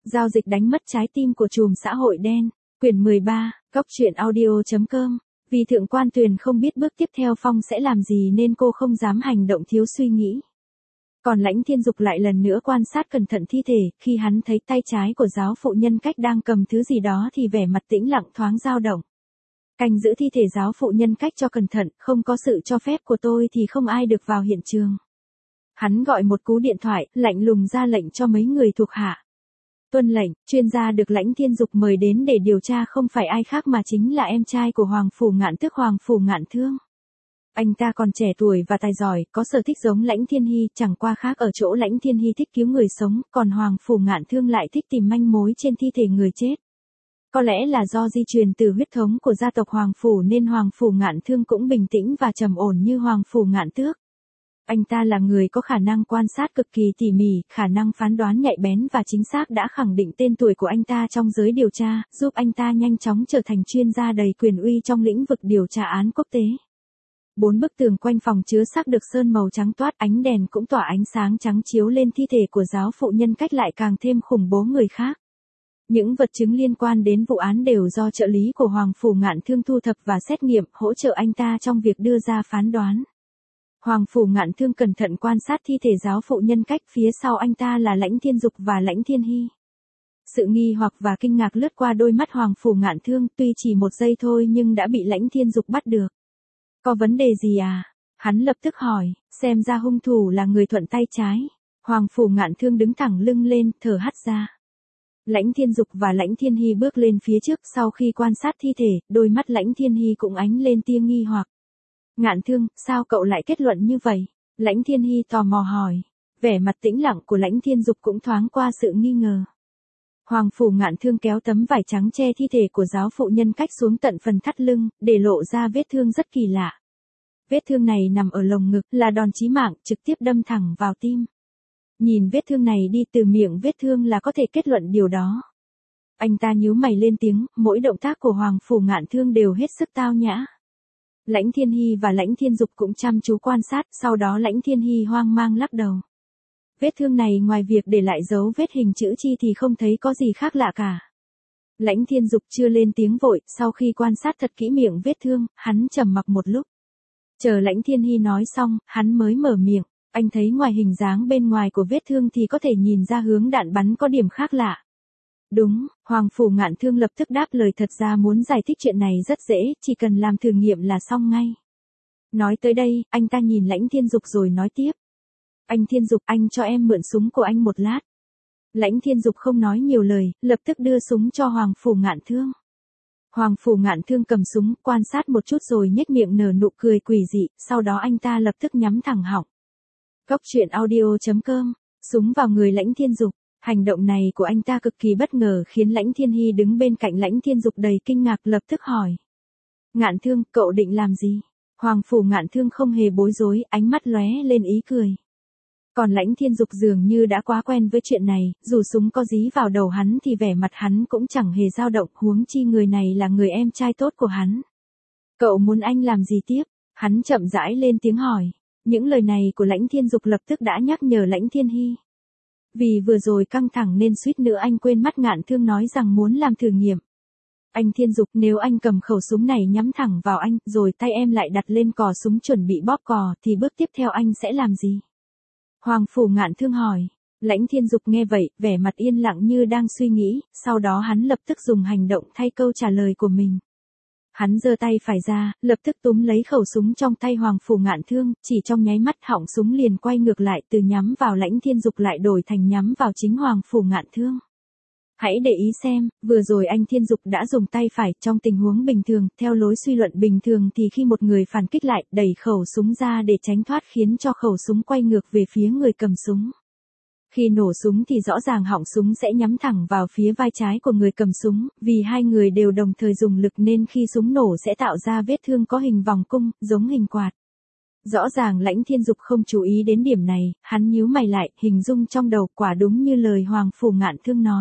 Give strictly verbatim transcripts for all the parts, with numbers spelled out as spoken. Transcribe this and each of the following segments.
Giao dịch đánh mất trái tim của trùm xã hội đen. Quyển mười ba, Cóc truyện audio chấm com. Vì Thượng quan Tuyền không biết bước tiếp theo Phong sẽ làm gì nên cô không dám hành động thiếu suy nghĩ. Còn Lãnh Thiên Dục lại lần nữa quan sát cẩn thận thi thể, khi hắn thấy tay trái của giáo phụ Nhân Cách đang cầm thứ gì đó thì vẻ mặt tĩnh lặng thoáng dao động. Canh giữ thi thể giáo phụ Nhân Cách cho cẩn thận, không có sự cho phép của tôi thì không ai được vào hiện trường. Hắn gọi một cú điện thoại, lạnh lùng ra lệnh cho mấy người thuộc hạ. Tuân lệnh, chuyên gia được Lãnh Thiên Dục mời đến để điều tra không phải ai khác mà chính là em trai của Hoàng Phủ Ngạn tức Hoàng Phủ Ngạn Thương. Anh ta còn trẻ tuổi và tài giỏi, có sở thích giống Lãnh Thiên Hy, chẳng qua khác ở chỗ Lãnh Thiên Hy thích cứu người sống, còn Hoàng Phủ Ngạn Thương lại thích tìm manh mối trên thi thể người chết. Có lẽ là do di truyền từ huyết thống của gia tộc Hoàng Phủ nên Hoàng Phủ Ngạn Thương cũng bình tĩnh và trầm ổn như Hoàng Phủ Ngạn Tước. Anh ta là người có khả năng quan sát cực kỳ tỉ mỉ, khả năng phán đoán nhạy bén và chính xác đã khẳng định tên tuổi của anh ta trong giới điều tra, giúp anh ta nhanh chóng trở thành chuyên gia đầy quyền uy trong lĩnh vực điều tra án quốc tế. Bốn bức tường quanh phòng chứa xác được sơn màu trắng toát, ánh đèn cũng tỏa ánh sáng trắng chiếu lên thi thể của giáo phụ Nhân Cách lại càng thêm khủng bố người khác. Những vật chứng liên quan đến vụ án đều do trợ lý của Hoàng Phủ Ngạn Thương thu thập và xét nghiệm, hỗ trợ anh ta trong việc đưa ra phán đoán. Hoàng Phủ Ngạn Thương cẩn thận quan sát thi thể giáo phụ Nhân Cách, phía sau anh ta là Lãnh Thiên Dục và Lãnh Thiên Hy. Sự nghi hoặc và kinh ngạc lướt qua đôi mắt Hoàng Phủ Ngạn Thương, tuy chỉ một giây thôi nhưng đã bị Lãnh Thiên Dục bắt được. Có vấn đề gì à? Hắn lập tức hỏi, xem ra hung thủ là người thuận tay trái. Hoàng Phủ Ngạn Thương đứng thẳng lưng lên, thở hắt ra. Lãnh Thiên Dục và Lãnh Thiên Hy bước lên phía trước, sau khi quan sát thi thể, đôi mắt Lãnh Thiên Hy cũng ánh lên tia nghi hoặc. Ngạn Thương, sao cậu lại kết luận như vậy? Lãnh Thiên Hy tò mò hỏi. Vẻ mặt tĩnh lặng của Lãnh Thiên Dục cũng thoáng qua sự nghi ngờ. Hoàng Phủ Ngạn Thương kéo tấm vải trắng che thi thể của giáo phụ Nhân Cách xuống tận phần thắt lưng, để lộ ra vết thương rất kỳ lạ. Vết thương này nằm ở lồng ngực, là đòn chí mạng, trực tiếp đâm thẳng vào tim. Nhìn vết thương này đi từ miệng vết thương là có thể kết luận điều đó. Anh ta nhíu mày lên tiếng, mỗi động tác của Hoàng Phủ Ngạn Thương đều hết sức tao nhã. Lãnh Thiên Hy và Lãnh Thiên Dục cũng chăm chú quan sát, sau đó Lãnh Thiên Hy hoang mang lắc đầu. Vết thương này ngoài việc để lại dấu vết hình chữ chi thì không thấy có gì khác lạ cả. Lãnh Thiên Dục chưa lên tiếng vội, sau khi quan sát thật kỹ miệng vết thương, hắn trầm mặc một lúc. Chờ Lãnh Thiên Hy nói xong, hắn mới mở miệng, anh thấy ngoài hình dáng bên ngoài của vết thương thì có thể nhìn ra hướng đạn bắn có điểm khác lạ. Đúng, Hoàng Phủ Ngạn Thương lập tức đáp lời, thật ra muốn giải thích chuyện này rất dễ, chỉ cần làm thử nghiệm là xong ngay. Nói tới đây, anh ta nhìn Lãnh Thiên Dục rồi nói tiếp. Anh Thiên Dục, anh cho em mượn súng của anh một lát. Lãnh Thiên Dục không nói nhiều lời, lập tức đưa súng cho Hoàng Phủ Ngạn Thương. Hoàng Phủ Ngạn Thương cầm súng, quan sát một chút rồi nhếch miệng nở nụ cười quỷ dị, sau đó anh ta lập tức nhắm thẳng họng. Cóc truyện audio chấm com, súng vào người Lãnh Thiên Dục. Hành động này của anh ta cực kỳ bất ngờ khiến Lãnh Thiên Hy đứng bên cạnh Lãnh Thiên Dục đầy kinh ngạc lập tức hỏi. Ngạn Thương, cậu định làm gì? Hoàng Phủ Ngạn Thương không hề bối rối, ánh mắt lóe lên ý cười. Còn Lãnh Thiên Dục dường như đã quá quen với chuyện này, dù súng có dí vào đầu hắn thì vẻ mặt hắn cũng chẳng hề dao động, huống chi người này là người em trai tốt của hắn. Cậu muốn anh làm gì tiếp? Hắn chậm rãi lên tiếng hỏi. Những lời này của Lãnh Thiên Dục lập tức đã nhắc nhở Lãnh Thiên Hy. Vì vừa rồi căng thẳng nên suýt nữa anh quên mất Ngạn Thương nói rằng muốn làm thử nghiệm. Anh Thiên Dục, nếu anh cầm khẩu súng này nhắm thẳng vào anh, rồi tay em lại đặt lên cò súng chuẩn bị bóp cò, thì bước tiếp theo anh sẽ làm gì? Hoàng Phủ Ngạn Thương hỏi. Lãnh Thiên Dục nghe vậy, vẻ mặt yên lặng như đang suy nghĩ, sau đó hắn lập tức dùng hành động thay câu trả lời của mình. Hắn giơ tay phải ra, lập tức túm lấy khẩu súng trong tay Hoàng Phủ Ngạn Thương, chỉ trong nháy mắt họng súng liền quay ngược lại, từ nhắm vào Lãnh Thiên Dục lại đổi thành nhắm vào chính Hoàng Phủ Ngạn Thương. Hãy để ý xem, vừa rồi anh Thiên Dục đã dùng tay phải, trong tình huống bình thường, theo lối suy luận bình thường thì khi một người phản kích lại, đẩy khẩu súng ra để tránh thoát khiến cho khẩu súng quay ngược về phía người cầm súng. Khi nổ súng thì rõ ràng họng súng sẽ nhắm thẳng vào phía vai trái của người cầm súng, vì hai người đều đồng thời dùng lực nên khi súng nổ sẽ tạo ra vết thương có hình vòng cung, giống hình quạt. Rõ ràng Lãnh Thiên Dục không chú ý đến điểm này, hắn nhíu mày lại, hình dung trong đầu quả đúng như lời Hoàng Phủ Ngạn Thương nói.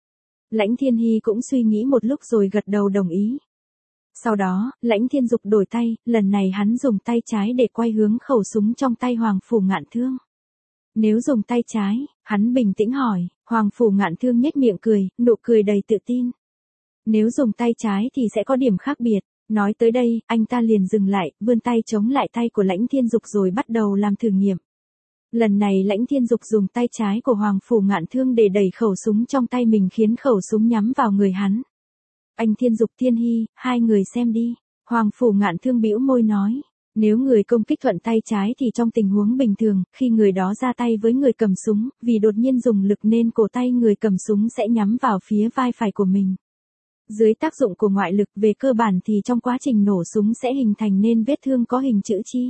Lãnh Thiên Hy cũng suy nghĩ một lúc rồi gật đầu đồng ý. Sau đó, Lãnh Thiên Dục đổi tay, lần này hắn dùng tay trái để quay hướng khẩu súng trong tay Hoàng Phủ Ngạn Thương. Nếu dùng tay trái, hắn bình tĩnh hỏi, Hoàng Phủ Ngạn Thương nhếch miệng cười, nụ cười đầy tự tin. Nếu dùng tay trái thì sẽ có điểm khác biệt. Nói tới đây, anh ta liền dừng lại, vươn tay chống lại tay của Lãnh Thiên Dục rồi bắt đầu làm thử nghiệm. Lần này Lãnh Thiên Dục dùng tay trái của Hoàng Phủ Ngạn Thương để đẩy khẩu súng trong tay mình khiến khẩu súng nhắm vào người hắn. Anh Thiên Dục Thiên Hy, hai người xem đi. Hoàng Phủ Ngạn Thương bĩu môi nói. Nếu người công kích thuận tay trái thì trong tình huống bình thường, khi người đó ra tay với người cầm súng, vì đột nhiên dùng lực nên cổ tay người cầm súng sẽ nhắm vào phía vai phải của mình. Dưới tác dụng của ngoại lực về cơ bản thì trong quá trình nổ súng sẽ hình thành nên vết thương có hình chữ chi.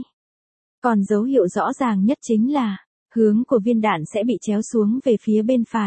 Còn dấu hiệu rõ ràng nhất chính là, hướng của viên đạn sẽ bị chéo xuống về phía bên phải.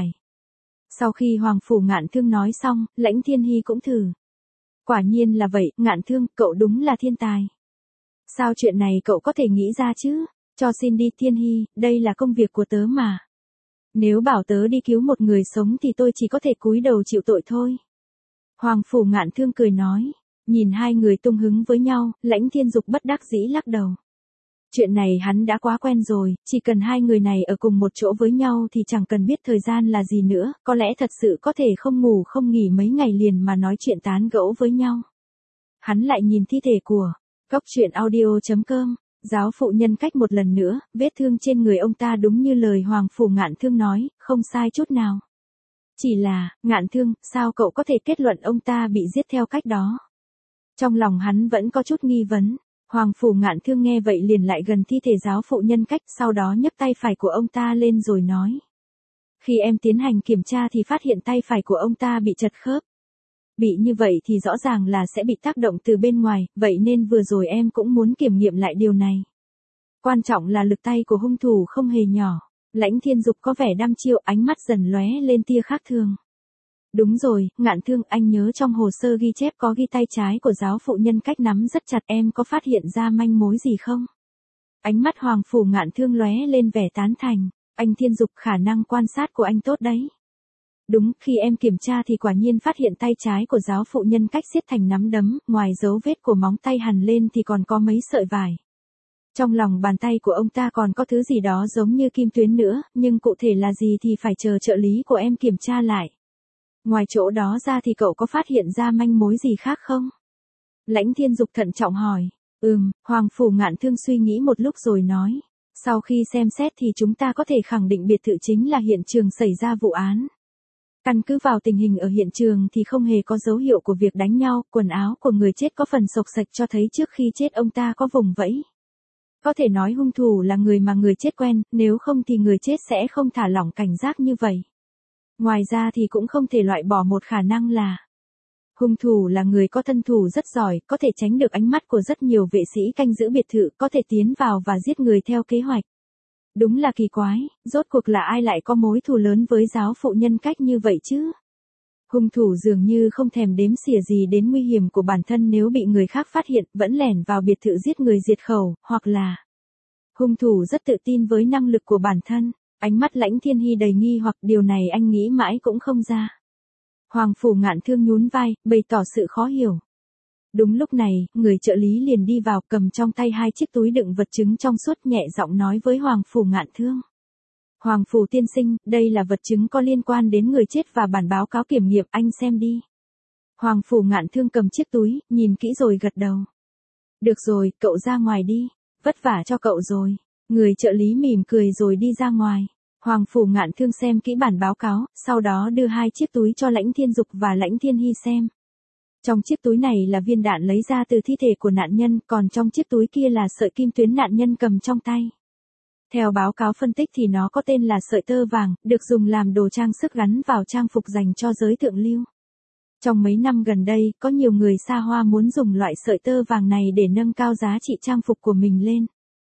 Sau khi Hoàng Phủ Ngạn Thương nói xong, Lãnh Thiên Hy cũng thử. Quả nhiên là vậy, Ngạn Thương, cậu đúng là thiên tài. Sao chuyện này cậu có thể nghĩ ra chứ? Cho xin đi Thiên Hy, đây là công việc của tớ mà. Nếu bảo tớ đi cứu một người sống thì tôi chỉ có thể cúi đầu chịu tội thôi. Hoàng Phủ Ngạn Thương cười nói. Nhìn hai người tung hứng với nhau, Lãnh Thiên Dục bất đắc dĩ lắc đầu. Chuyện này hắn đã quá quen rồi, chỉ cần hai người này ở cùng một chỗ với nhau thì chẳng cần biết thời gian là gì nữa, có lẽ thật sự có thể không ngủ không nghỉ mấy ngày liền mà nói chuyện tán gẫu với nhau. Hắn lại nhìn thi thể của Cốc truyện audio chấm com, giáo phụ nhân cách một lần nữa, vết thương trên người ông ta đúng như lời Hoàng Phủ Ngạn Thương nói, không sai chút nào. Chỉ là, Ngạn Thương, sao cậu có thể kết luận ông ta bị giết theo cách đó? Trong lòng hắn vẫn có chút nghi vấn. Hoàng Phủ Ngạn Thương nghe vậy liền lại gần thi thể giáo phụ nhân cách, sau đó nhấc tay phải của ông ta lên rồi nói. Khi em tiến hành kiểm tra thì phát hiện tay phải của ông ta bị chật khớp. Bị như vậy thì rõ ràng là sẽ bị tác động từ bên ngoài, vậy nên vừa rồi em cũng muốn kiểm nghiệm lại điều này. Quan trọng là lực tay của hung thủ không hề nhỏ. Lãnh Thiên Dục có vẻ đăm chiêu, ánh mắt dần lóe lên tia khác thường. Đúng rồi, Ngạn Thương, anh nhớ trong hồ sơ ghi chép có ghi tay trái của giáo phụ nhân cách nắm rất chặt, em có phát hiện ra manh mối gì không? Ánh mắt Hoàng Phủ Ngạn Thương lóe lên vẻ tán thành. Anh Thiên Dục, khả năng quan sát của anh tốt đấy. Đúng, khi em kiểm tra thì quả nhiên phát hiện tay trái của giáo phụ nhân cách siết thành nắm đấm, ngoài dấu vết của móng tay hằn lên thì còn có mấy sợi vải. Trong lòng bàn tay của ông ta còn có thứ gì đó giống như kim tuyến nữa, nhưng cụ thể là gì thì phải chờ trợ lý của em kiểm tra lại. Ngoài chỗ đó ra thì cậu có phát hiện ra manh mối gì khác không? Lãnh Thiên Dục thận trọng hỏi. Ừm, Hoàng Phủ Ngạn Thương suy nghĩ một lúc rồi nói. Sau khi xem xét thì chúng ta có thể khẳng định biệt thự chính là hiện trường xảy ra vụ án. Căn cứ vào tình hình ở hiện trường thì không hề có dấu hiệu của việc đánh nhau, quần áo của người chết có phần xộc xệch cho thấy trước khi chết ông ta có vùng vẫy. Có thể nói hung thủ là người mà người chết quen, nếu không thì người chết sẽ không thả lỏng cảnh giác như vậy. Ngoài ra thì cũng không thể loại bỏ một khả năng là hung thủ là người có thân thủ rất giỏi, có thể tránh được ánh mắt của rất nhiều vệ sĩ canh giữ biệt thự, có thể tiến vào và giết người theo kế hoạch. Đúng là kỳ quái, rốt cuộc là ai lại có mối thù lớn với giáo phụ nhân cách như vậy chứ? Hung thủ dường như không thèm đếm xỉa gì đến nguy hiểm của bản thân nếu bị người khác phát hiện, vẫn lẻn vào biệt thự giết người diệt khẩu, hoặc là hung thủ rất tự tin với năng lực của bản thân. Ánh mắt Lãnh Thiên Hy đầy nghi hoặc điều này anh nghĩ mãi cũng không ra. Hoàng Phủ Ngạn Thương nhún vai, bày tỏ sự khó hiểu. Đúng lúc này, người trợ lý liền đi vào cầm trong tay hai chiếc túi đựng vật chứng trong suốt, nhẹ giọng nói với Hoàng Phủ Ngạn Thương. Hoàng Phủ tiên sinh, đây là vật chứng có liên quan đến người chết và bản báo cáo kiểm nghiệm, anh xem đi. Hoàng Phủ Ngạn Thương cầm chiếc túi, nhìn kỹ rồi gật đầu. Được rồi, cậu ra ngoài đi, vất vả cho cậu rồi. Người trợ lý mỉm cười rồi đi ra ngoài. Hoàng Phủ Ngạn Thương xem kỹ bản báo cáo, sau đó đưa hai chiếc túi cho Lãnh Thiên Dục và Lãnh Thiên Hy xem. Trong chiếc túi này là viên đạn lấy ra từ thi thể của nạn nhân, còn trong chiếc túi kia là sợi kim tuyến nạn nhân cầm trong tay. Theo báo cáo phân tích thì nó có tên là sợi tơ vàng, được dùng làm đồ trang sức gắn vào trang phục dành cho giới thượng lưu. Trong mấy năm gần đây, có nhiều người xa hoa muốn dùng loại sợi tơ vàng này để nâng cao giá trị trang phục của mình lên.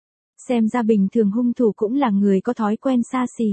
Xem ra bình thường hung thủ cũng là người có thói quen xa xỉ.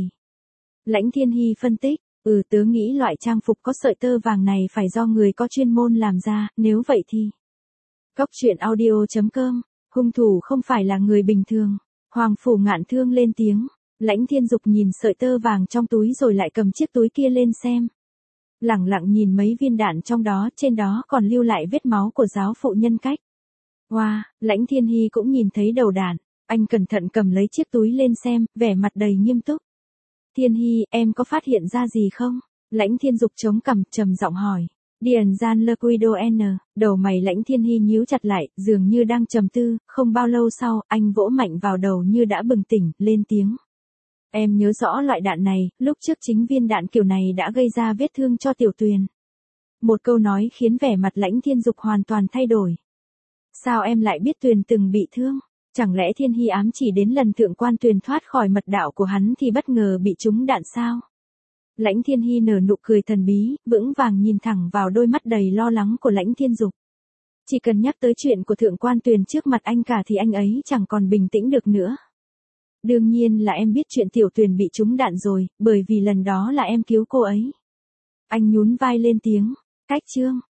Lãnh Thiên Hy phân tích, ừ tớ nghĩ loại trang phục có sợi tơ vàng này phải do người có chuyên môn làm ra, nếu vậy thì. Cốc truyện audio chấm com, hung thủ không phải là người bình thường. Hoàng Phủ Ngạn Thương lên tiếng, Lãnh Thiên Dục nhìn sợi tơ vàng trong túi rồi lại cầm chiếc túi kia lên xem. Lẳng lặng nhìn mấy viên đạn trong đó, trên đó còn lưu lại vết máu của giáo phụ nhân cách. Wow, Lãnh Thiên Hy cũng nhìn thấy đầu đạn. Anh cẩn thận cầm lấy chiếc túi lên xem, vẻ mặt đầy nghiêm túc. Thiên Hy, em có phát hiện ra gì không? Lãnh Thiên Dục chống cằm, trầm giọng hỏi. Điền gian le cuido n, đầu mày Lãnh Thiên Hy nhíu chặt lại, dường như đang trầm tư, không bao lâu sau, anh vỗ mạnh vào đầu như đã bừng tỉnh, lên tiếng. Em nhớ rõ loại đạn này, lúc trước chính viên đạn kiểu này đã gây ra vết thương cho Tiểu Tuyền. Một câu nói khiến vẻ mặt Lãnh Thiên Dục hoàn toàn thay đổi. Sao em lại biết Tuyền từng bị thương? Chẳng lẽ Thiên Hy ám chỉ đến lần Thượng Quan Tuyền thoát khỏi mật đạo của hắn thì bất ngờ bị trúng đạn sao? Lãnh Thiên Hy nở nụ cười thần bí, vững vàng nhìn thẳng vào đôi mắt đầy lo lắng của Lãnh Thiên Dục. Chỉ cần nhắc tới chuyện của Thượng Quan Tuyền trước mặt anh cả thì anh ấy chẳng còn bình tĩnh được nữa. Đương nhiên là em biết chuyện Tiểu Tuyền bị trúng đạn rồi, bởi vì lần đó là em cứu cô ấy. Anh nhún vai lên tiếng. Cách chương.